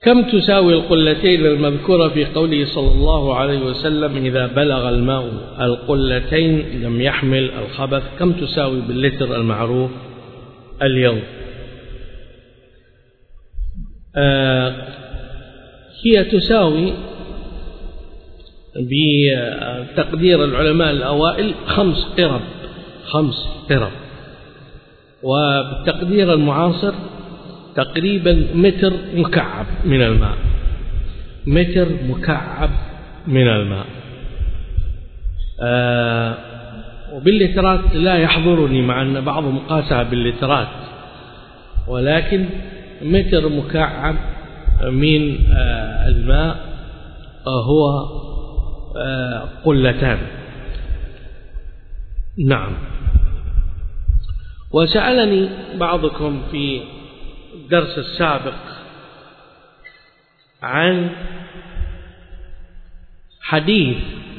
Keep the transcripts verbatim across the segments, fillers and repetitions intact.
كم تساوي القلتين المذكورة في قوله صلى الله عليه وسلم إذا بلغ الماء القلتين لم يحمل الخبث؟ كم تساوي باللتر المعروف اليوم؟ آه هي تساوي بتقدير العلماء الأوائل خمس قرب خمس قرب وبالتقدير المعاصر تقريبا متر مكعب من الماء، متر مكعب من الماء. آه وباللترات لا يحضرني، مع أن بعضهم قاسها باللترات، ولكن متر مكعب من آه الماء آه هو آه قلتان. نعم. وسألني بعضكم في الدرس السابق عن حديث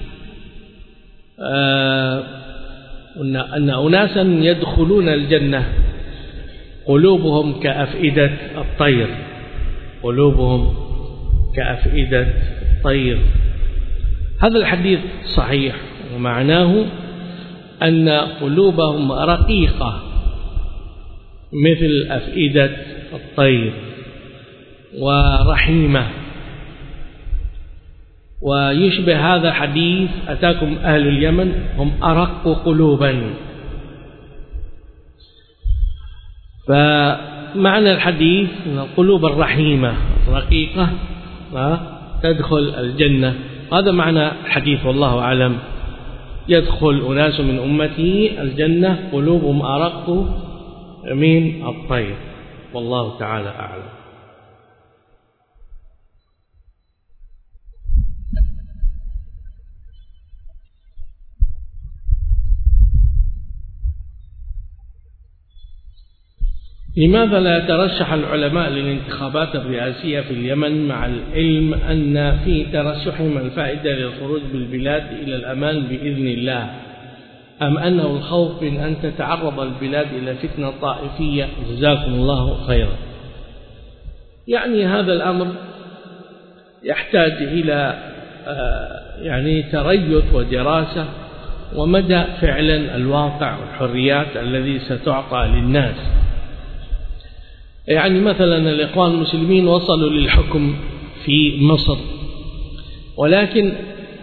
آه أن أناسا يدخلون الجنة قلوبهم كأفئدة الطير، قلوبهم كأفئدة الطير. هذا الحديث صحيح، ومعناه أن قلوبهم رقيقة مثل أفئدة الطير ورحيمة. ويشبه هذا حديث أتاكم أهل اليمن هم أرق قلوبا. فمعنى الحديث أن القلوب الرحيمة الرقيقة تدخل الجنة، هذا معنى الحديث والله أعلم. يدخل أناس من أمتي الجنة قلوبهم أرق من الطير، والله تعالى أعلم. لماذا لا يترشح العلماء للانتخابات الرئاسية في اليمن، مع العلم أن في ترشحهم الفائدة للخروج بالبلاد إلى الأمان بإذن الله، أم أنه الخوف من أن تتعرض البلاد إلى فتنة طائفية؟ جزاكم الله خيرا. يعني هذا الأمر يحتاج إلى يعني تريث ودراسة ومدى فعلا الواقع والحريات الذي ستعطى للناس. يعني مثلا الإخوان المسلمين وصلوا للحكم في مصر، ولكن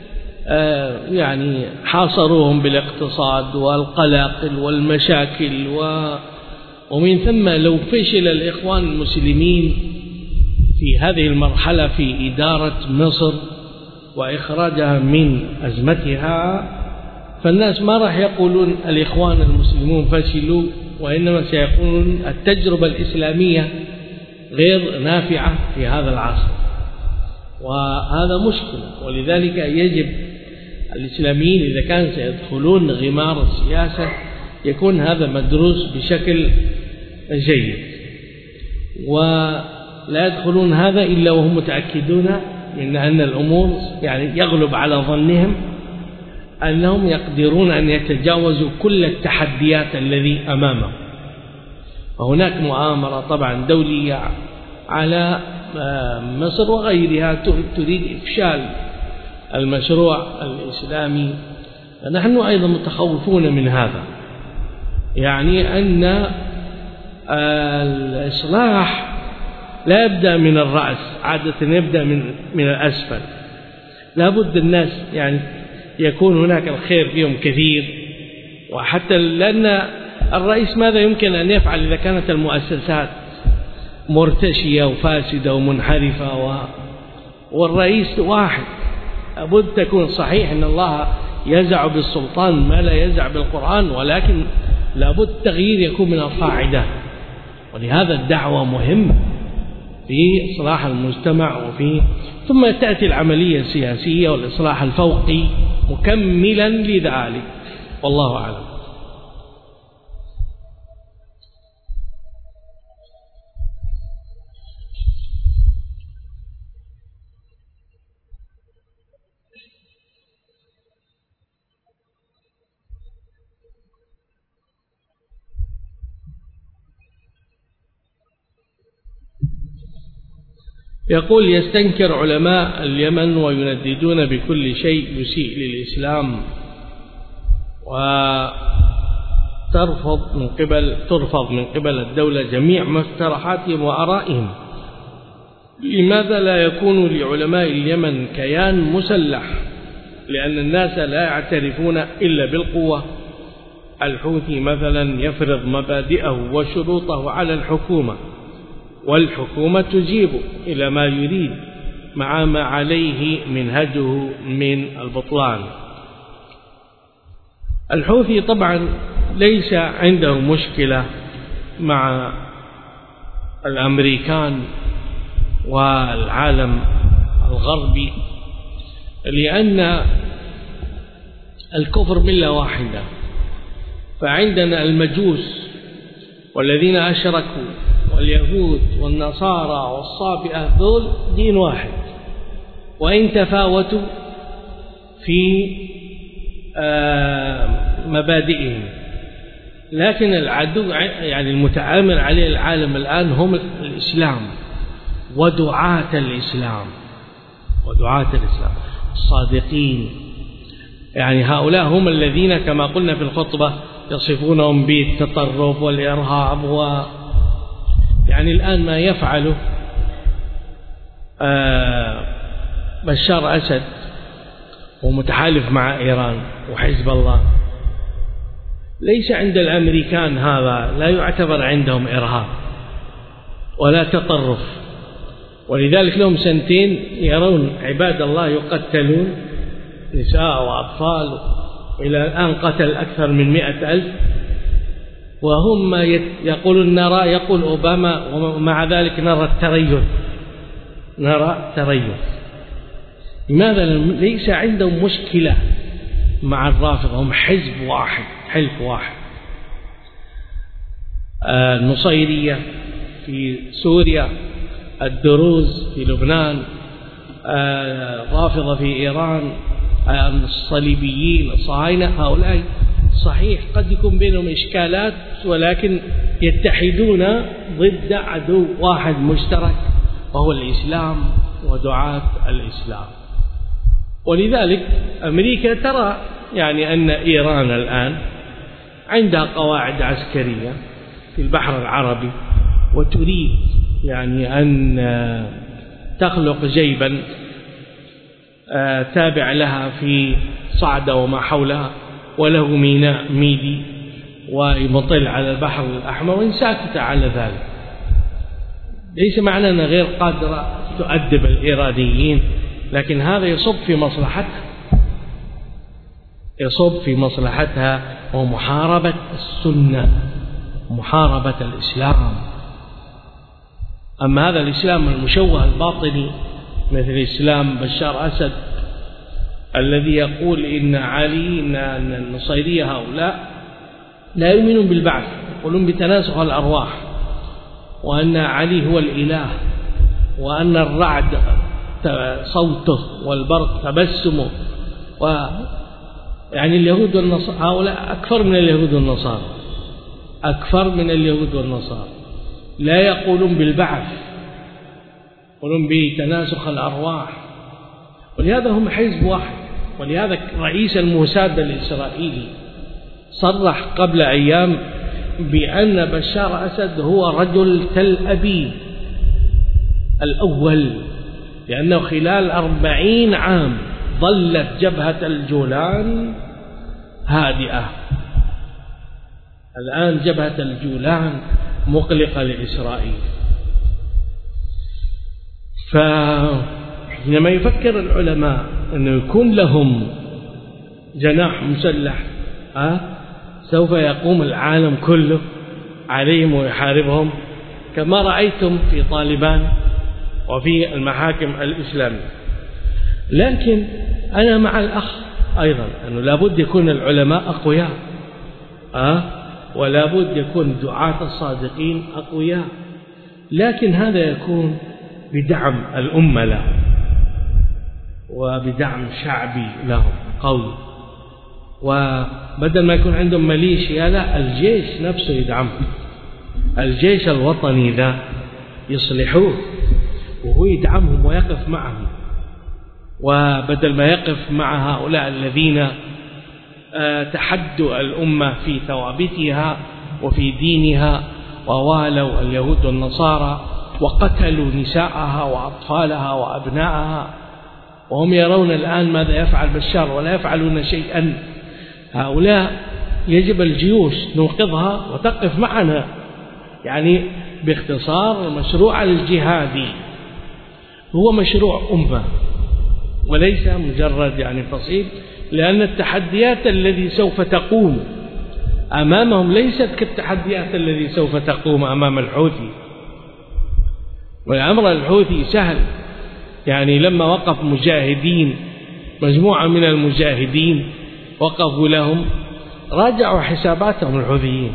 يعني حاصروهم بالاقتصاد والقلاقل والمشاكل، ومن ثم لو فشل الإخوان المسلمين في هذه المرحلة في إدارة مصر وإخراجها من أزمتها، فالناس ما راح يقولون الإخوان المسلمون فشلوا، وإنما سيقولون التجربة الإسلامية غير نافعة في هذا العصر، وهذا مشكلة. ولذلك يجب الإسلاميين إذا كانوا سيدخلون غمار السياسة يكون هذا مدروس بشكل جيد، ولا يدخلون هذا إلا وهم متأكدون من أن الأمور يعني يغلب على ظنهم أنهم يقدرون أن يتجاوزوا كل التحديات الذي أمامهم. وهناك مؤامرة طبعا دولية على مصر وغيرها تريد إفشال المشروع الإسلامي، نحن أيضا متخوفون من هذا. يعني أن الإصلاح لا يبدأ من الرأس، عادة يبدأ من من الأسفل. لابد الناس يعني يكون هناك الخير فيهم كثير، وحتى لأن الرئيس ماذا يمكن أن يفعل إذا كانت المؤسسات مرتشية وفاسدة ومنحرفة و... والرئيس واحد؟ لابد تكون صحيح أن الله يزع بالسلطان ما لا يزع بالقرآن، ولكن لابد التغيير يكون من القاعدة. ولهذا الدعوة مهمة في إصلاح المجتمع، وفي ثم تأتي العملية السياسية والإصلاح الفوقي مكملا لذلك، والله أعلم. يقول يستنكر علماء اليمن وينددون بكل شيء يسيء للإسلام، وترفض من قبل ترفض من قبل الدولة جميع مقترحاتهم وآرائهم. لماذا لا يكون لعلماء اليمن كيان مسلح؟ لأن الناس لا يعترفون إلا بالقوة. الحوثي مثلا يفرض مبادئه وشروطه على الحكومة، والحكومة تجيب إلى ما يريد مع ما عليه منهجه من البطلان. الحوثي طبعا ليس عنده مشكلة مع الأمريكان والعالم الغربي، لأن الكفر ملة واحدة. فعندنا المجوس والذين أشركوا واليهود والنصارى والصابئة دول دين واحد، وإن تفاوتوا في مبادئهم، لكن العدو يعني المتعامل عليه العالم الآن هم الإسلام ودعاة الإسلام ودعاة الإسلام الصادقين. يعني هؤلاء هم الذين كما قلنا في الخطبة يصفونهم بالتطرف والإرهاب. و يعني الآن ما يفعله بشار أسد ومتحالف مع إيران وحزب الله، ليس عند الأمريكان هذا، لا يعتبر عندهم إرهاب ولا تطرف. ولذلك لهم سنتين يرون عباد الله يقتلون، نساء وأطفال، إلى الآن قتل أكثر من مئة ألف، وهم يقولون نرى، يقول أوباما ومع ذلك نرى التريث، نرى تريث. لماذا؟ ليس عندهم مشكلة مع الرافضة، هم حزب واحد، حلف واحد. النصيرية في سوريا، الدروز في لبنان، الرافضة في إيران، الصليبيين، الصهاينة، هؤلاء صحيح قد يكون بينهم إشكالات، ولكن يتحدون ضد عدو واحد مشترك وهو الإسلام ودعاة الإسلام. ولذلك أمريكا ترى يعني أن إيران الآن عندها قواعد عسكرية في البحر العربي، وتريد يعني أن تخلق جيبا تابع لها في صعدة وما حولها، وله ميناء ميدي ويمطل على البحر الأحمر، وإن ساكت على ذلك. ليس معنى أنها غير قادرة تؤدب الإيرانيين، لكن هذا يصب في مصلحتها، يصب في مصلحتها ومحاربة السنة، محاربة الإسلام. أما هذا الإسلام المشوه الباطني مثل إسلام بشار أسد الذي يقول إن علي، إن النصيرية هؤلاء لا يؤمنون بالبعث، يقولون بتناسخ الأرواح، وأن علي هو الإله، وأن الرعد صوته والبرق تبسمه. و يعني اليهود والنصارى هؤلاء أكثر من اليهود والنصارى، أكثر من اليهود والنصارى، لا يقولون بالبعث، يقولون بتناسخ الأرواح. ولهذا هم حزب واحد. ولهذا رئيس الموساد الإسرائيلي صرح قبل أيام بأن بشار أسد هو رجل تل أبيب الأول، لأنه خلال أربعين عام ظلت جبهة الجولان هادئة. الآن جبهة الجولان مقلقة لإسرائيل. فحينما يفكر العلماء أنه يكون لهم جناح مسلح، أه؟ سوف يقوم العالم كله عليهم ويحاربهم، كما رأيتم في طالبان وفي المحاكم الإسلامية. لكن أنا مع الأخ أيضا أنه لابد يكون العلماء أقوياء، أه؟ ولابد يكون دعاة الصادقين أقوياء، لكن هذا يكون بدعم الأمة له وبدعم شعبي لهم قوي. وبدل ما يكون عندهم ميليشيا، لا، الجيش نفسه يدعمه، الجيش الوطني ذا يصلحوه. وهو يدعمهم ويقف معهم، وبدل ما يقف مع هؤلاء الذين تحدوا الأمة في ثوابتها وفي دينها ووالوا اليهود والنصارى وقتلوا نساءها وأطفالها وأبنائها، وهم يرون الآن ماذا يفعل بشار ولا يفعلون شيئا. هؤلاء يجب الجيوش ننقذها وتقف معنا. يعني باختصار المشروع الجهادي هو مشروع أمة وليس مجرد يعني فصيل، لأن التحديات التي سوف تقوم أمامهم ليست كالتحديات التي سوف تقوم أمام الحوثي. والأمر الحوثي سهل، يعني لما وقف مجاهدين مجموعة من المجاهدين وقفوا لهم راجعوا حساباتهم الحوثيين،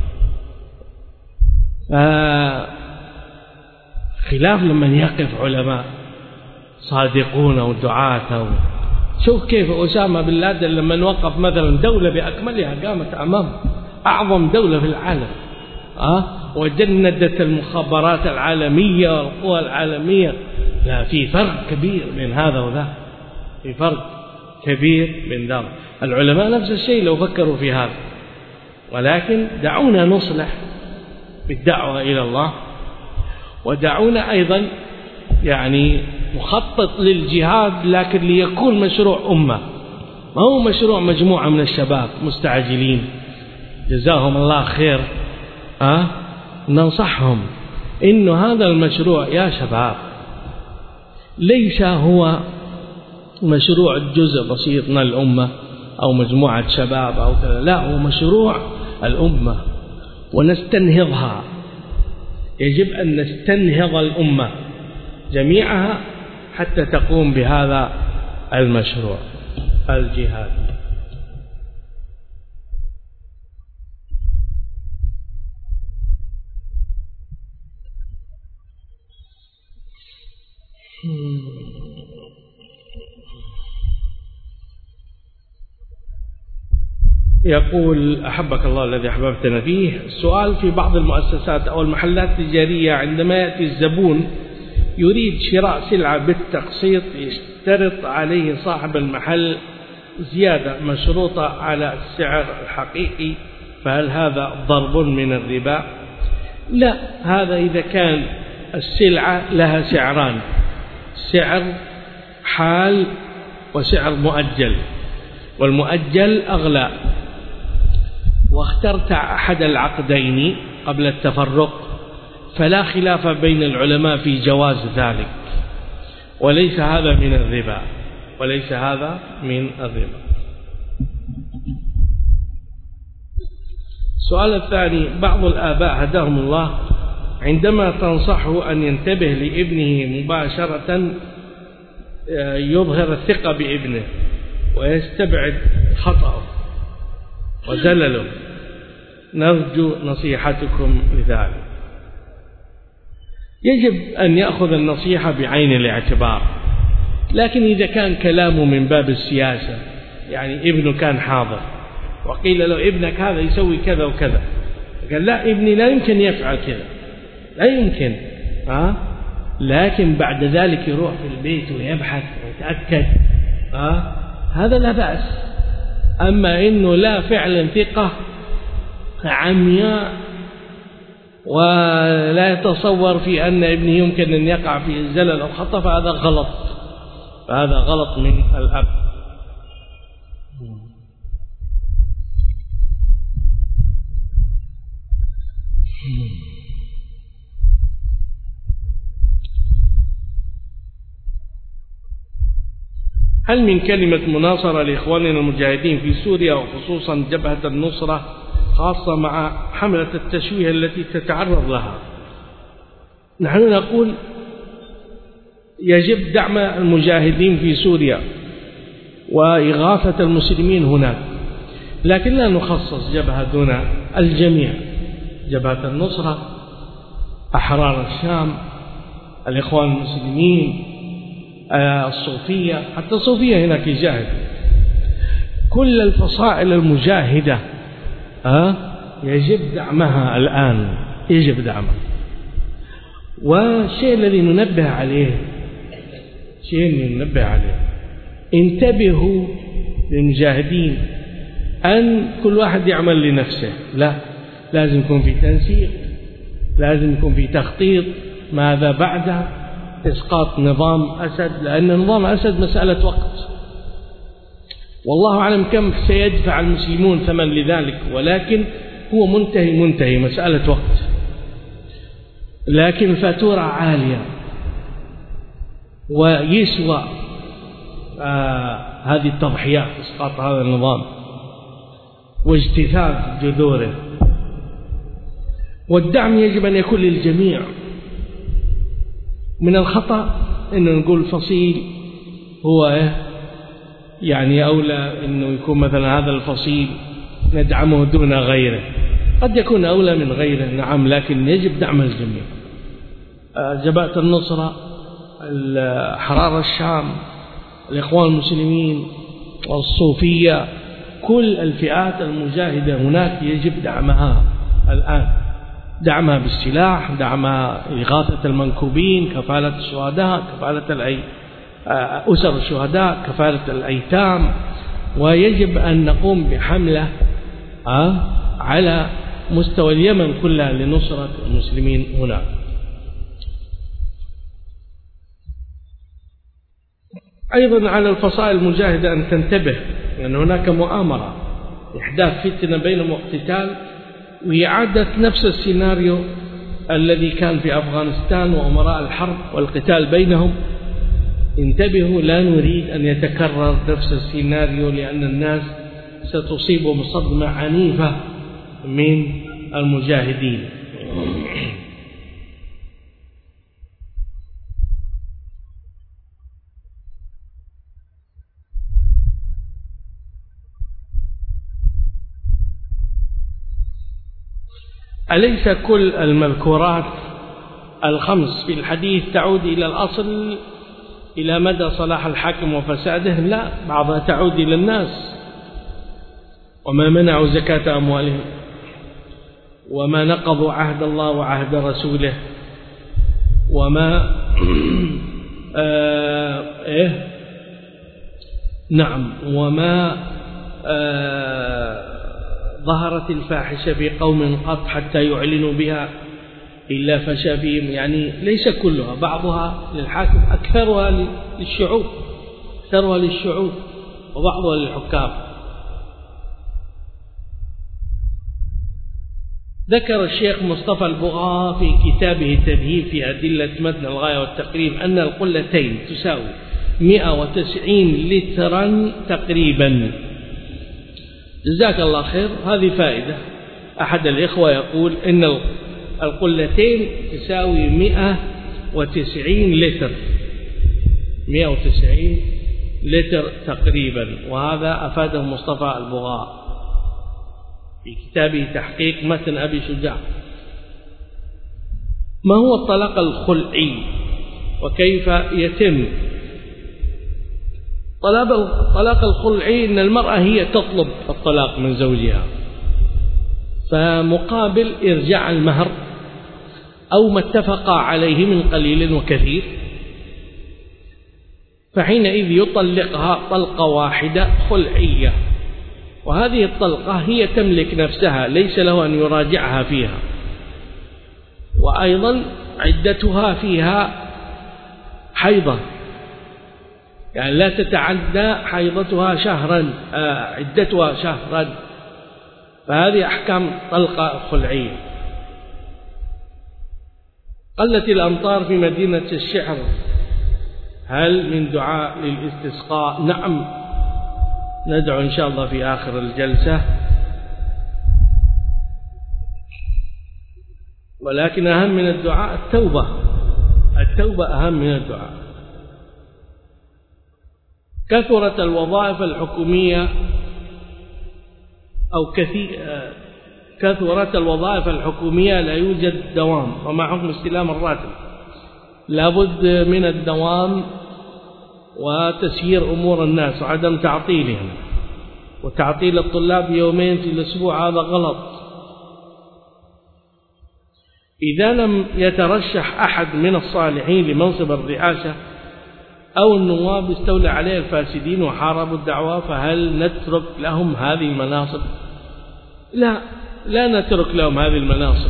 خلاف لمن يقف علماء صادقون ودعاة. شوف كيف أسامة بن لادن لما وقف مثلا دولة بأكملها قامت أمام أعظم دولة في العالم أه؟ وجندت المخابرات العالمية والقوى العالمية. لا، في فرق كبير بين هذا وذا، في فرق كبير بين ذا. العلماء نفس الشيء لو فكروا في هذا، ولكن دعونا نصلح بالدعوة إلى الله، ودعونا أيضا يعني مخطط للجهاد لكن ليكون مشروع أمة، ما هو مشروع مجموعة من الشباب مستعجلين جزاهم الله خير. أه؟ ننصحهم إنه هذا المشروع يا شباب ليس هو مشروع جزء بسيط من الأمة أو مجموعة شباب أو كذا، لا، هو مشروع الأمة ونستنهضها. يجب أن نستنهض الأمة جميعها حتى تقوم بهذا المشروع الجهادي. يقول أحبك الله الذي أحببتنا فيه، السؤال: في بعض المؤسسات أو المحلات التجارية عندما يأتي الزبون يريد شراء سلعة بالتقسيط يشترط عليه صاحب المحل زيادة مشروطة على السعر الحقيقي، فهل هذا ضرب من الربا؟ لا، هذا إذا كان السلعة لها سعران، سعر حال وسعر مؤجل، والمؤجل أغلى، واخترت أحد العقدين قبل التفرق فلا خلاف بين العلماء في جواز ذلك، وليس هذا من الربا، وليس هذا من الربا. السؤال الثاني: بعض الآباء هداهم الله عندما تنصحه أن ينتبه لابنه مباشرة يظهر الثقة بابنه ويستبعد خطأه وزلله، نرجو نصيحتكم لذلك. يجب أن يأخذ النصيحة بعين الاعتبار، لكن إذا كان كلامه من باب السياسة، يعني ابنه كان حاضر وقيل له ابنك هذا يسوي كذا وكذا، قال لا، ابني لا يمكن يفعل كذا، لا يمكن، أه؟ لكن بعد ذلك يروح في البيت ويبحث ويتأكد، أه؟ هذا لا بأس. أما إنه لا، فعلا ثقة عمياء ولا يتصور في أن ابنه يمكن أن يقع في الزلل أو خطأ، فهذا غلط، فهذا غلط من الأب. هل من كلمة مناصرة لإخواننا المجاهدين في سوريا وخصوصا جبهة النصرة خاصة مع حملة التشويه التي تتعرض لها؟ نحن نقول يجب دعم المجاهدين في سوريا وإغاثة المسلمين هناك، لكن لا نخصص جبهة دون الجميع، جبهة النصرة، أحرار الشام، الإخوان المسلمين، الصوفية، حتى الصوفية هناك يجاهد، كل الفصائل المجاهدة أه؟ يجب دعمها الآن، يجب دعمها. والشيء الذي ننبه عليه شيء ننبه عليه انتبهوا للمجاهدين أن كل واحد يعمل لنفسه، لا، لازم يكون في تنسيق، لازم يكون في تخطيط ماذا بعد إسقاط نظام أسد، لأن نظام أسد مسألة وقت، والله أعلم كم سيدفع المسلمون ثمن لذلك، ولكن هو منتهي منتهي مسألة وقت، لكن الفاتورة عالية ويسوى آه هذه التضحيات، إسقاط هذا النظام واجتثاث جذوره. والدعم يجب أن يكون للجميع. من الخطأ أن نقول فصيل هو يعني أولى أنه يكون مثلا هذا الفصيل ندعمه دون غيره، قد يكون أولى من غيره نعم، لكن يجب دعم الجميع. جبهة النصرة، حرار الشام، الإخوان المسلمين والصوفية، كل الفئات المجاهدة هناك يجب دعمها الآن، دعمها بالسلاح، دعمها إغاثة المنكوبين، كفالة الشهداء، كفالة أسر الشهداء، كفالة الأيتام. ويجب أن نقوم بحملة على مستوى اليمن كلها لنصرة المسلمين هناك. أيضا على الفصائل المجاهدة أن تنتبه، لأن يعني هناك مؤامرة إحداث فتنة بينهم واقتتال، وإعادة نفس السيناريو الذي كان في أفغانستان وأمراء الحرب والقتال بينهم. انتبهوا، لا نريد أن يتكرر نفس السيناريو، لأن الناس ستصيبهم صدمة عنيفة من المجاهدين. أليس كل المذكورات الخمس في الحديث تعود إلى الأصل، إلى مدى صلاح الحاكم وفساده؟ لا، بعضها تعود إلى الناس. وما منعوا زكاة أموالهم، وما نقضوا عهد الله وعهد رسوله، وما آه إيه نعم وما آه ظهرت الفاحشة في قوم قط حتى يعلنوا بها إلا فشى فيهم. يعني ليس كلها، بعضها للحاكم، أكثرها للشعوب أكثرها للشعوب وبعضها للحكام. ذكر الشيخ مصطفى البغاء في كتابه التذهيب في أدلة متن الغاية والتقريب أن القلتين تساوي مئة وتسعين لترا تقريبا. جزاك الله خير. هذه فائدة. أحد الإخوة يقول إن القلتين تساوي مئة وتسعين لتر مئة وتسعين لتر تقريبا، وهذا أفاده مصطفى البغاء في كتابه تحقيق متن أبي شجاع. ما هو الطلاق الخلعي وكيف يتم؟ طلاق الخلعي إن المرأة هي تطلب الطلاق من زوجها، فمقابل إرجاع المهر أو ما اتفق عليه من قليل وكثير، فحينئذ يطلقها طلقة واحدة خلعية، وهذه الطلقة هي تملك نفسها، ليس له أن يراجعها فيها. وأيضا عدتها فيها حيضة، يعني لا تتعدى حيضتها شهرا، آه عدتها شهرا، فهذه أحكام طلقة خلعية. قلت الأمطار في مدينة الشعر، هل من دعاء للاستسقاء؟ نعم، ندعو إن شاء الله في آخر الجلسة، ولكن أهم من الدعاء التوبة. التوبة أهم من الدعاء. كثرت الوظائف الحكومية أو كثير كثرت الوظائف الحكومية لا يوجد دوام، وما حكم استلام الراتب؟ لابد من الدوام وتسيير أمور الناس وعدم تعطيلهم، وتعطيل الطلاب يومين في الأسبوع هذا غلط. إذا لم يترشح أحد من الصالحين لمنصب الرئاسة أو النواب استولى عليه الفاسدين وحاربوا الدعوة، فهل نترك لهم هذه المناصب؟ لا، لا نترك لهم هذه المناصب،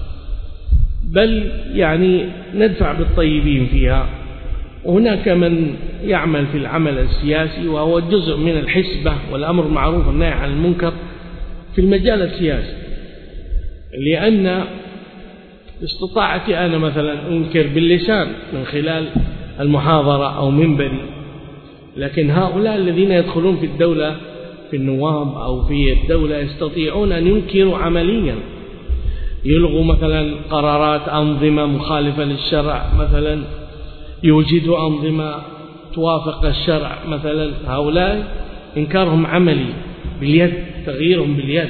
بل يعني ندفع بالطيبين فيها. وهناك من يعمل في العمل السياسي وهو جزء من الحسبة والأمر معروف والنهي عن المنكر في المجال السياسي، لأن استطاعتي أنا مثلا أنكر باللسان من خلال المحاضرة أو منبري، لكن هؤلاء الذين يدخلون في الدولة في النواب أو في الدولة يستطيعون أن ينكروا عمليا، يلغوا مثلا قرارات أنظمة مخالفة للشرع، مثلا يوجدوا أنظمة توافق الشرع مثلا. هؤلاء إنكارهم عملي باليد، تغييرهم باليد.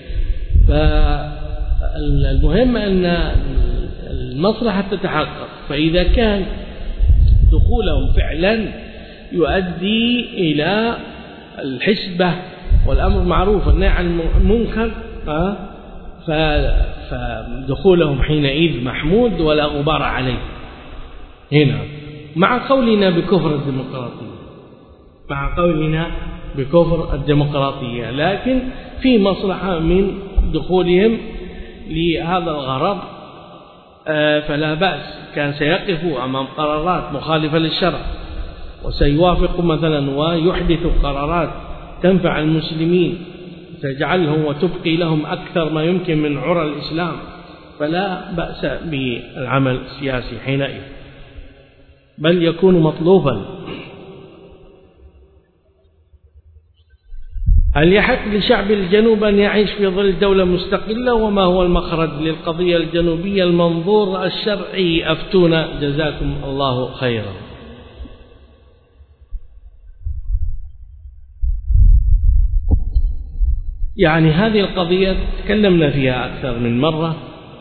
فالمهم أن المصلحة تتحقق، فإذا كان دخولهم فعلا يؤدي إلى الحسبة والأمر معروف والنهي عن المنكر فدخولهم حينئذ محمود ولا غبار عليه. هنا مع قولنا بكفر الديمقراطية، مع قولنا بكفر الديمقراطية، لكن في مصلحة من دخولهم لهذا الغرض فلا بأس. كان سيقفوا أمام قرارات مخالفة للشرع وسيوافقوا مثلا ويحدثوا قرارات تنفع المسلمين تجعلهم وتبقي لهم أكثر ما يمكن من عرى الإسلام، فلا بأس بالعمل السياسي حينئذ، بل يكون مطلوبا. هل يحق لشعب الجنوب أن يعيش في ظل دولة مستقلة؟ وما هو المخرج للقضية الجنوبية المنظور الشرعي؟ أفتونا جزاكم الله خيرا. يعني هذه القضية تكلمنا فيها أكثر من مرة،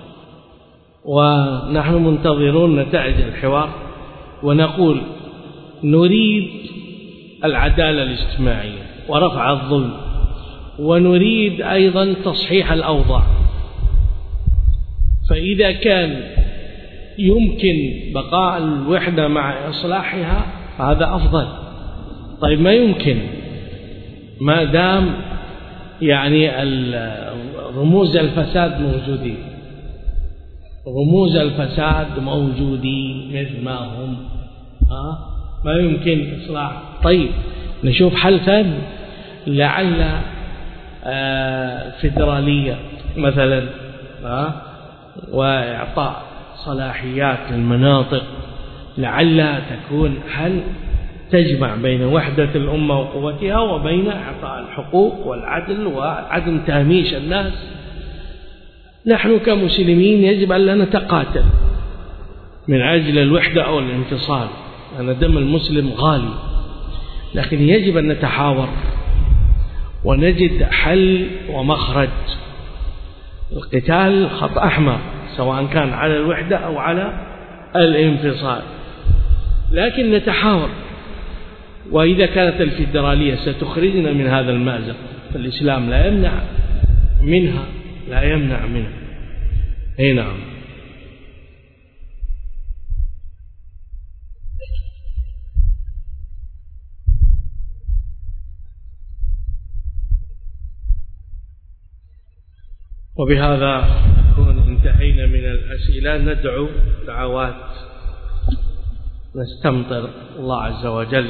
ونحن منتظرون نتائج الحوار، ونقول نريد العدالة الاجتماعية ورفع الظلم، ونريد أيضا تصحيح الأوضاع. فإذا كان يمكن بقاء الوحدة مع إصلاحها هذا أفضل. طيب ما يمكن، ما دام يعني رموز الفساد موجودين، رموز الفساد موجودين مثل ما هم، ها ما يمكن إصلاح. طيب نشوف حل ثاني، لعل فيدرالية مثلا، ها وإعطاء صلاحيات للمناطق، لعل تكون حل تجمع بين وحدة الأمة وقوتها وبين إعطاء الحقوق والعدل وعدم تهميش الناس. نحن كمسلمين يجب أن لا نتقاتل من أجل الوحدة أو الانفصال، لأن دم المسلم غالي، لكن يجب أن نتحاور ونجد حل ومخرج. القتال خط أحمر سواء كان على الوحدة أو على الانفصال، لكن نتحاور. وإذا كانت الفيدرالية ستخرجنا من هذا المأزق فالإسلام لا يمنع منها، لا يمنع منها. أي نعم. وبهذا نكون انتهينا من الأسئلة. ندعو دعوات، نستمطر الله عز وجل.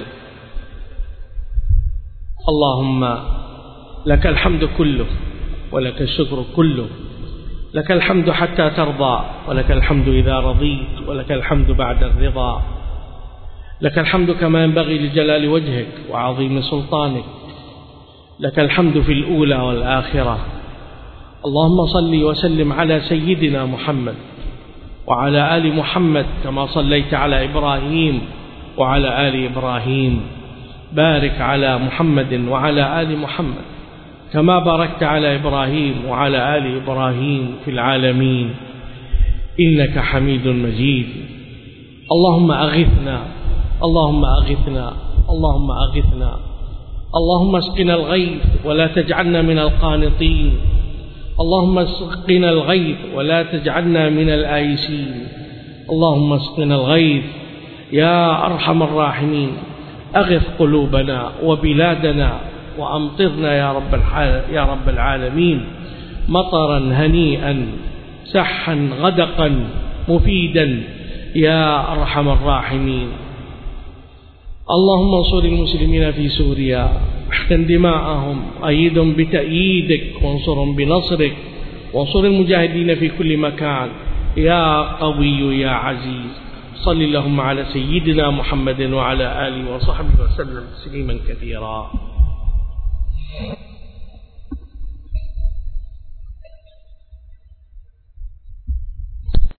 اللهم لك الحمد كله ولك الشكر كله، لك الحمد حتى ترضى، ولك الحمد إذا رضيت، ولك الحمد بعد الرضا. لك الحمد كما ينبغي لجلال وجهك وعظيم سلطانك. لك الحمد في الأولى والآخرة. اللهم صل وسلم على سيدنا محمد وعلى آل محمد كما صليت على إبراهيم وعلى آل إبراهيم. بارك على محمد وعلى آل محمد كما باركت على إبراهيم وعلى آل إبراهيم في العالمين إنك حميد مجيد. اللهم أغثنا، اللهم أغثنا، اللهم أغثنا. اللهم اسقنا الغيث ولا تجعلنا من القانطين. اللهم اسقنا الغيث ولا تجعلنا من الآيسين. اللهم اسقنا الغيث يا أرحم الراحمين. أغث قلوبنا وبلادنا وأمطرنا يا رب يا رب العالمين مطرا هنيئا سحا غدقا مفيدا يا أرحم الراحمين. اللهم انصر المسلمين في سوريا، احقن دماءهم، أيدهم بتأييدك وانصرهم بنصرك، وانصر المجاهدين في كل مكان يا قوي يا عزيز. صل اللهم على سيدنا محمد وعلى آله وصحبه وسلم تسليما كثيرا.